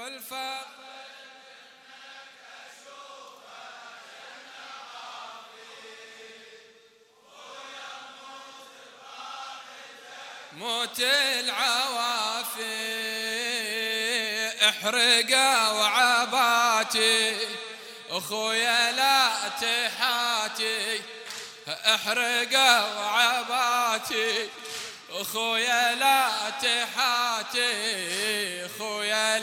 والفضل موت العوافي احرقوا عباتي اخويا لا تحاتي احرقوا عباتي اخويا لا تحاتي اخويا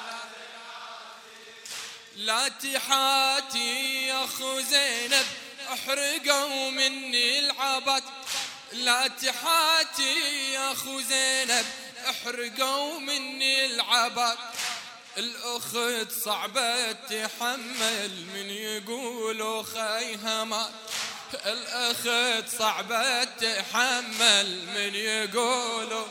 لا تحاتي يا اخو زينب احرقوا مني العبات لا تحاتي يا اخو زينب احرقوا مني العبات الاخت صعبة تحمل من يقولوا خيها مات الاخت صعبة تحمل من يقولوا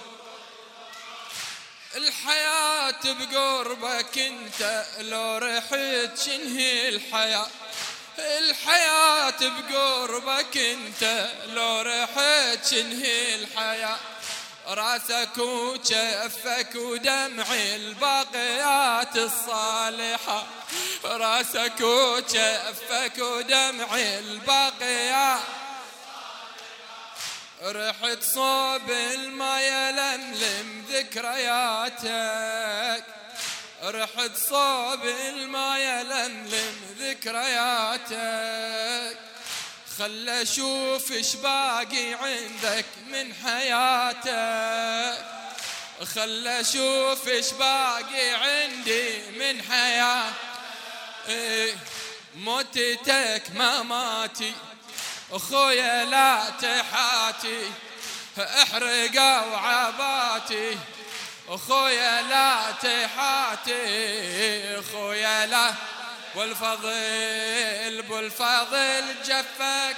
الحياة بقربك انت لو رحت شنهي الحياة الحياة بقربك انت لو رحت شنهي الحياة راسك وجفك ودمعي الباقيات الصالحة راسك وجفك ودمعي الباقيات رحت صوب الماء يلملم ذكرياتك رحت صوب الماء يلملم ذكرياتك خل اشوف ايش باقي عندك من حياتك خل اشوف ايش باقي عندي من حياتك موتتك مماتي اخويا لا تحاتي احرقوا عباتي اخويا لا تحاتي اخويا لا والفضل بالفضل جفك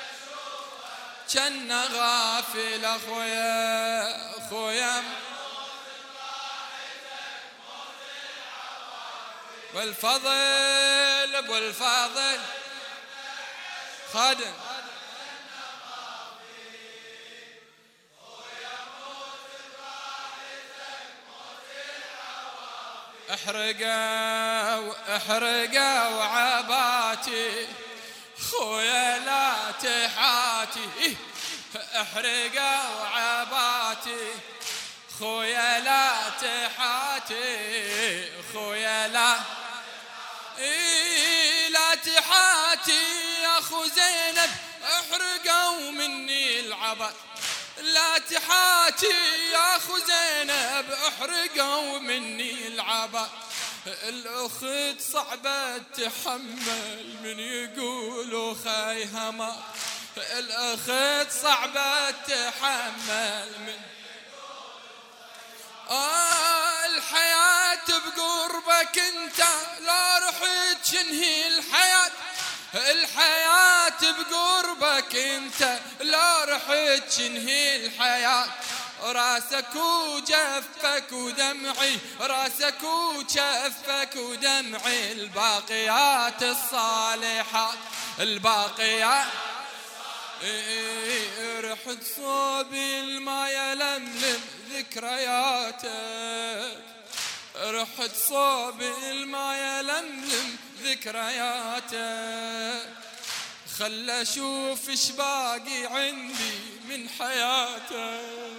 كان غافل اخويا والفضل بالفضل خادم احرقوا عباتي خويا لا تحاتي احرقوا عباتي خويا لا تحاتي خويا لا لا تحاتي يا اخو زينب احرقوا مني العبات لا تحاتي يا اخو زينب احرقوا مني العبات الاخت صعبة تحمل من يقولوا خيها ما الاخت صعبة تحمل من الحياة بقربك انت لا رحت شنهي الحياة الحياة بقربك انت لا رحت شنهي الحياة راسك وجفك ودمعي راسك وجفك ودمعي الباقيات الصالحات الباقيات رحت صوب الماء يلملم ذكرياتك رحت صوب الماء يلملم ذكرياتك خل اشوف ايش باقي عندي من حياتك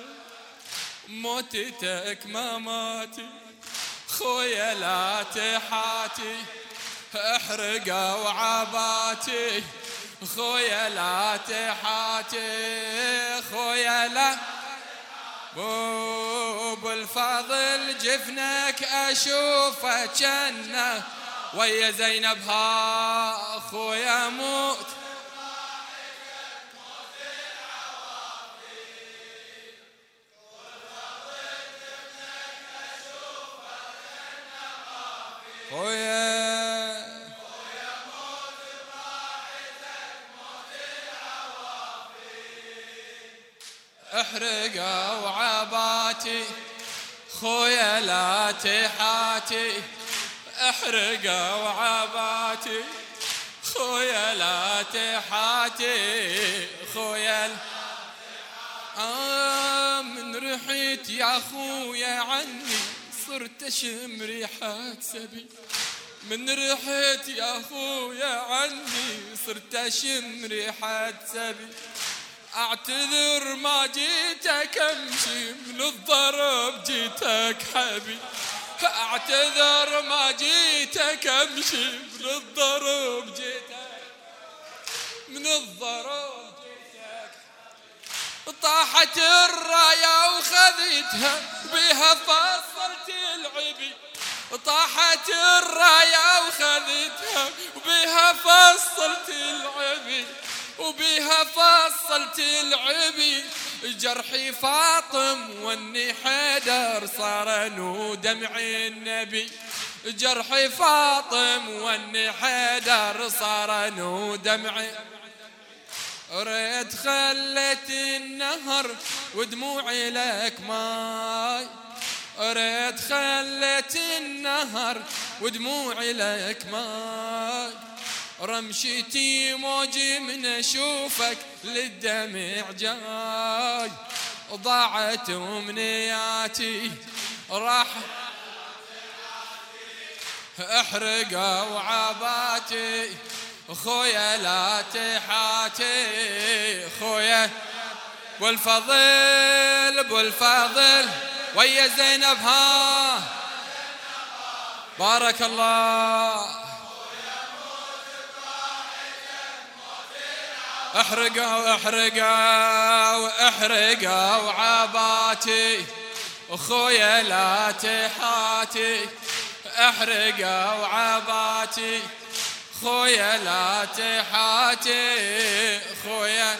موتتك مماتي خويا لا تحاتي احرقوا عباتي خويا لا تحاتي خويا لا بالفضل جفنك اشوفه جنة ويا زينب ها خويا موت خويا موت براحتك موت العوافي احرقوا عباتي خويا لا تحاتي احرقوا عباتي خويا لا تحاتي خويا من رحت يا خويا عني صرت اشم ريحة سبي من ريحت يا اخويا عني صرت اشم ريحة سبي اعتذر ما جيتك امشي من الضرب جيتك حبي اعتذر ما جيتك امشي من الضرب جيتك من الضرب جيتك طاحت الراية وخذيتها بها فصلت العبي طاحت الراية وخذيتها وبها فصلت العبي وبها فصلت العبي جرحي فاطم واني حيدر صار انو دمع النبي جرحي فاطم واني حيدر صار انو دمع ريت خلت النهر ودموعي لك ماي ريت خلت النهر ودموعي لك ماي رمشتي موجي من اشوفك للدمع جاي ضاعت امنياتي راح احرقوا عباتي خويا لا تحاتي خويا بالفضل ويا زينب ها بارك الله احرقوا عباتي خويا لا تحاتي احرقوا عباتي خويا لا تحاتي خويا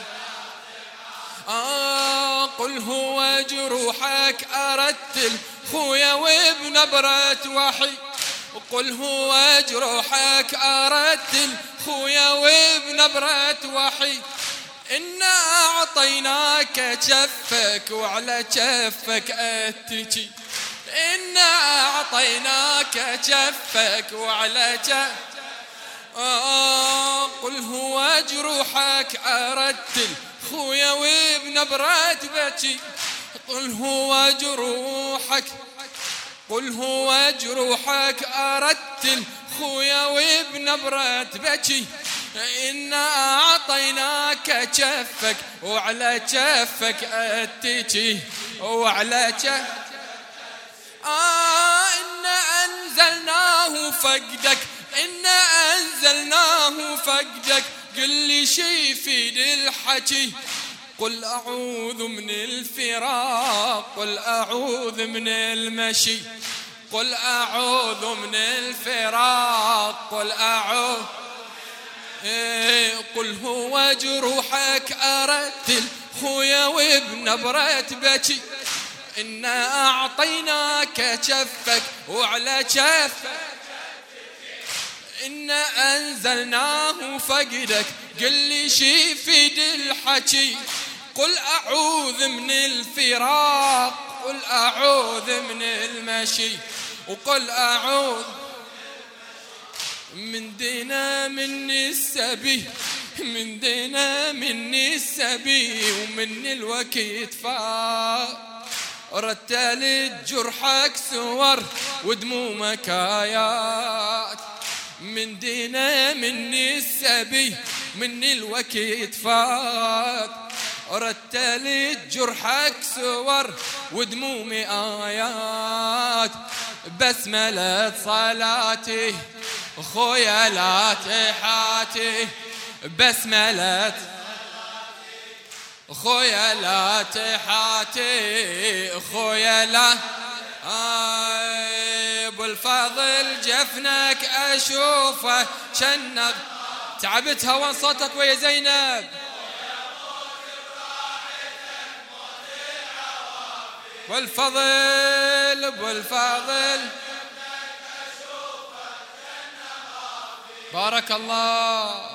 قل هو جروحك أرتل خويا وبنبرة وحي قل هو جروحك أرتل خويا وبنبرة وحي إنا أعطيناك كفك وعلى كفك أتجي إنا أعطيناك كفك وعلى كفك قل هو جروحك أرتل خويا وبنبرة بكي قل هو جروحك أرتل خويا وبنبرة بكي إنا أعطيناك كفك وعلى كفك أتجي وعلى كفك إنا أنزلناه فقدك إنا أنزلناه فقدك قل لي شي يفيد الحكي قل أعوذ من الفراق قل أعوذ من المشي قل أعوذ من الفراق قل أعوذ قل هو جروحك أرتل خويا وبنبرة بكي إنا أعطيناك كفك وعلى كفك إنا أنزلناه فقدك قل لي شي يفيد الحكي قل أعوذ من الفراق قل أعوذ من المشي وقل أعوذ من دينا مني السبي من دينا مني السبي ومن الوقت فات رتلت جرحك سور ودمومك آيات من دينا مني السبي من الوقت فات رتلت جرحك سور ودمومي آيات بسملة صلاتي خويا لا تحاتي بسملة خويا لا تحاتي خويا لا بالفضل جفنك أشوفه شنق تعبت هوا صوتك ويا زينب بالفضل بارك الله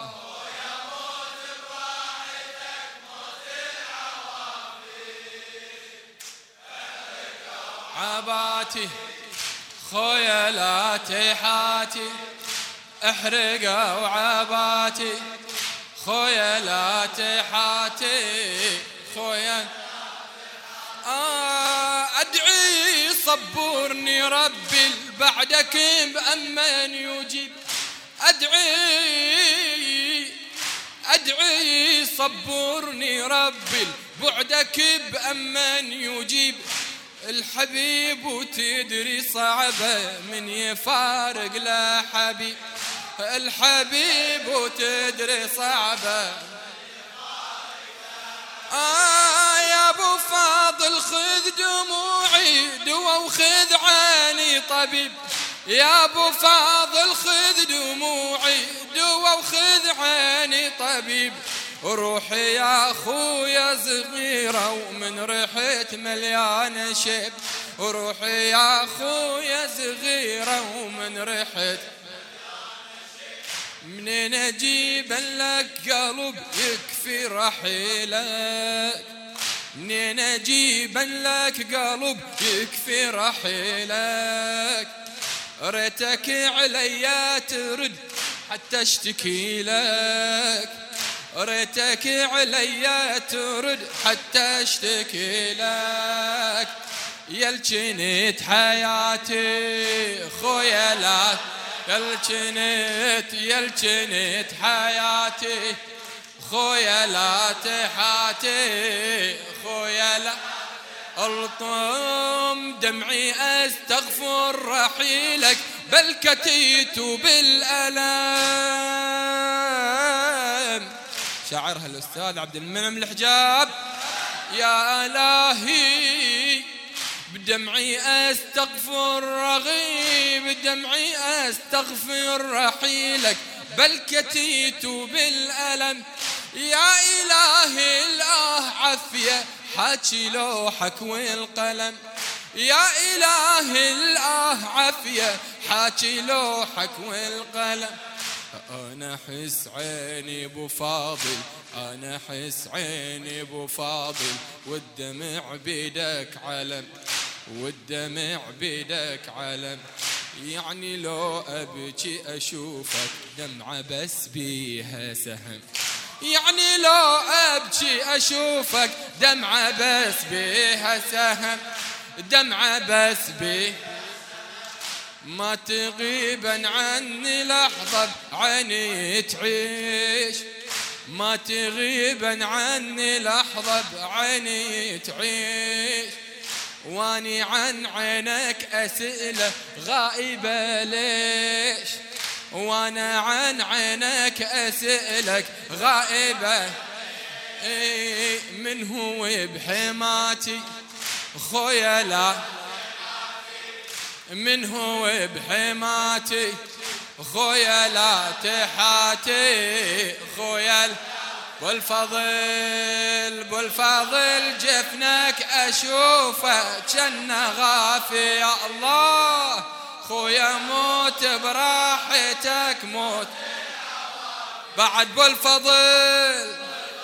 عباتي خويا لا تحاتي احرقوا عباتي خويا لا تحاتي خويا أدعي صبرني ربي بعدك بأمن يجيب. أدعي صبرني ربي بعدك بأمن يجيب. الحبيب وتدري صعبة من يفارق لا حبيب. الحبيب وتدري صعبة يا ابو فاضل خذ دموعي دوا وخذ عيني طبيب. يا ابو فاضل خذ دموعي دوا وخذ عيني طبيب. روحي يا اخويا صغيرة ومن ريحت مليانة شيب. روحي يا اخويا صغيرة ومن ريحت منين اجيب لك قلب يكفي رحيلك. منين اجيب لك قلب يكفي رحيلك. ريتك عليا ترد حتى اشتكي لك. ريتك عليا ترد حتى اشتكي لك. يلجنت حياتي خويا لا يلجنت حياتي خويا لا تحاتي. خويا لا الطم دمعي استغفر رحيلك بل كتيت بالألم. شاعرها الأستاذ عبد المنعم الحجاب. يا إلهي بدمعي استغفر رغيب بدمعي استغفر رحيلك بل كتيت بالألم. يا إلهي الآه عفية حاكي لوحك والقلم. يا إلهي الآه عفية حاكي لوحك والقلم. أنا حس عيني بو فاضل أنا حس عيني بو فاضل والدمع بيدك علم. والدمع بيدك علم. يعني لو أبكي أشوفك دمعة بس بيها سهم. يعني لو أبكي أشوفك دمعة بس بيها سهم. دمعة بس بيها ما تغيبا عني لحظة بعيني تعيش. ما تغيبا عني لحظة بعيني تعيش. واني عن عينك أسئلة غائبة ليش. وانا عن عينك أسئلك غائبة. من هو بحماتي خويا لا من هو بحماتي خويا لا تحاتي. خويا بالفضل جفنك أشوفه جنة غافي. يا الله خويا موت براحتك موت بعد بالفضل.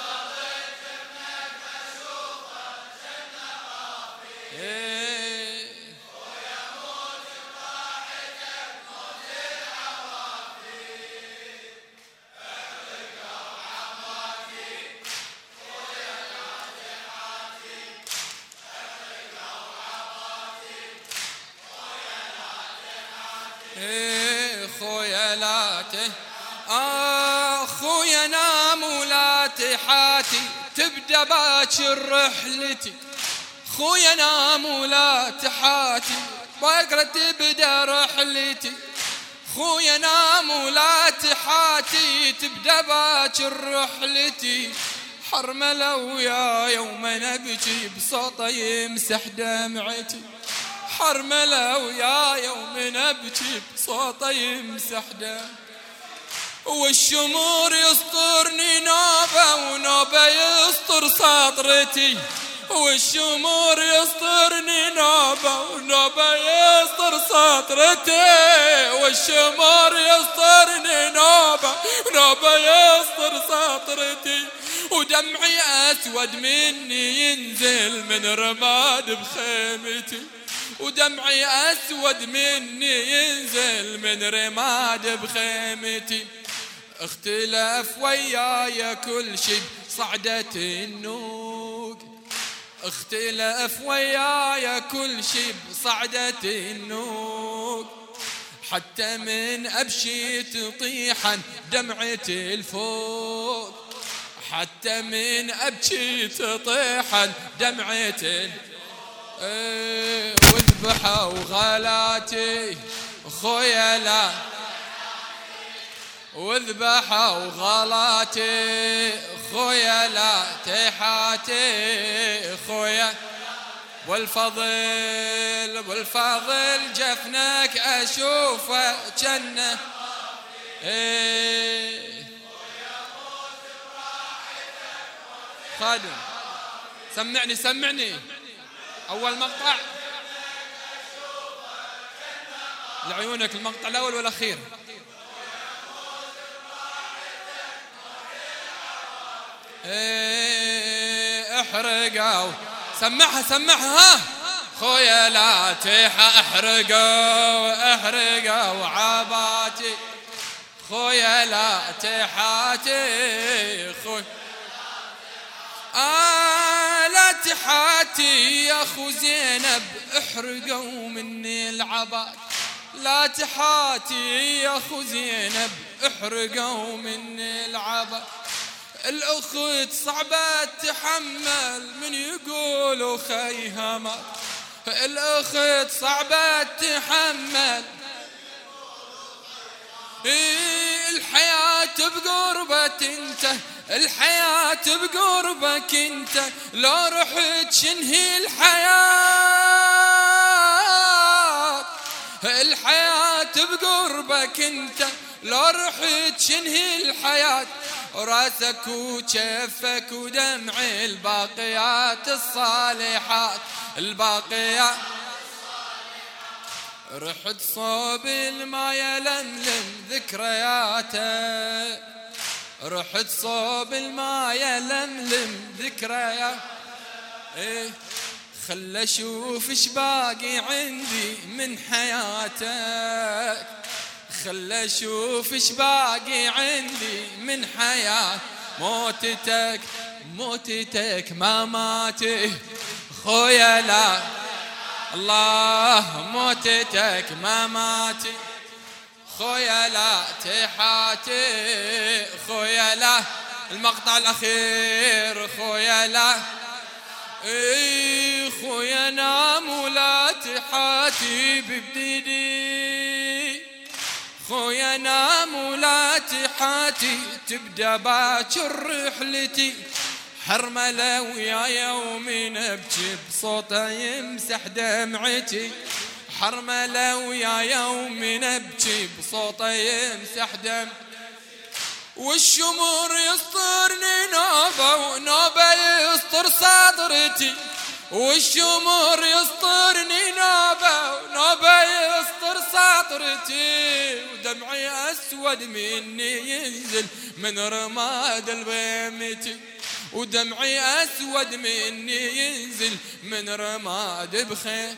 خويا لا خويا نام ولا تحاتي تبدأ باكر رحلتي. خويا نام ولا تحاتي بكرة تبدأ رحلتي. خويا نام ولا تحاتي تبدأ باكر رحلتي. حرملة ويا يوم نبكي بصوته يمسح دمعتي. حرملة ويا يوم نبكي بصوته يمسح دمعتي. والشمور يسطرني نوبة ونوبة يسطر سطرتي. والشمور يسطرني نوبة ونوبة يسطر سطرتي. والشمور يسطرني نوبة ونوبة يسطر سطرتي. ودمعي أسود مني ينزل من رماد بخيمتي. ودمعي أسود مني ينزل من رماد بخيمتي. اختلف ويايا كل شي صعدة النوق. اختلف ويايا كل شي صعدة النوق، حتى من أبشي تطيحن دمعتي الفوق، حتى من أبكي تطيحن دمعتي وذبحوا غلاتي خويا لا، وذبحوا غلاتي خويا لا تحاتي خويا، والفضل جفنك أشوفه جنة خادم. سمعني أول مقطع لعيونك، المقطع الأول والأخير. احرقوا سمعها خويا لا تيحة، احرقوا عباتي خويا لا تحاتي خويا لا تحاتي يا أخو زينب، احرقوا مني العباد، لا تحاتي يا أخو زينب احرقوا مني العباد. الأخت صعبة تحمل من يقولوا خيها مات، الأخت صعبة تحمل الحياة بقربك انت، الحياة بقربك انت، لو رحت شنهي الحياة، الحياة بقربك انت، لو رحت شنهي الحياة، راسك وكفك ودمعي الباقيات الصالحات، الباقيات رحت صوب الماء يلملم ذكرياته، رحت صوب الماء يلملم ذكرياته خل اشوف ايش باقي عندي من حياتك، خل اشوف ايش باقي عندي من حياة، موتتك ما ماتي خويا لا، الله موتتك ما ماتي خويا لا تحاتي خويا لا. المقطع الأخير خويا لا خويا نام ولا تحاتي ببديدي، خويا نام ولا تحاتي تبدأ باكر رحلتي، حرملة ويا يوم نبكي بصوته يمسح دمعتي، حرملة ويا يوم نبكي بصوته يمسح دمعتي، والشمور يسطرني نوبة ونوبة يسطر صدرتي، والشمور يسطرني نوبة ونوبة يسطر صدرتي، ودمعي أسود مني ينزل من رماد البيمتي، ودمعي أسود مني ينزل من رماد بخير،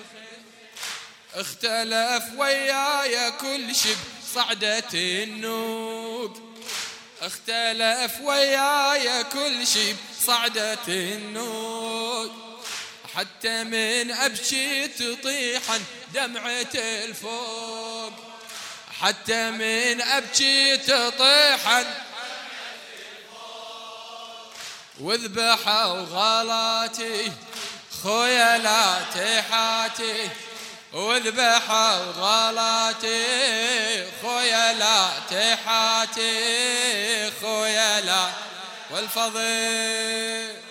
اختلف وياي كل شي بصعدة النوق، اختلف وياي كل شي بصعدة النوق، حتى من أبكي تطيحن دمعة الفوق، حتى من أبكي تطيحن وذبحوا غلاتي خويا لا تحاتي، وذبحوا غلاتي خويا لا تحاتي خويا لا، والفضل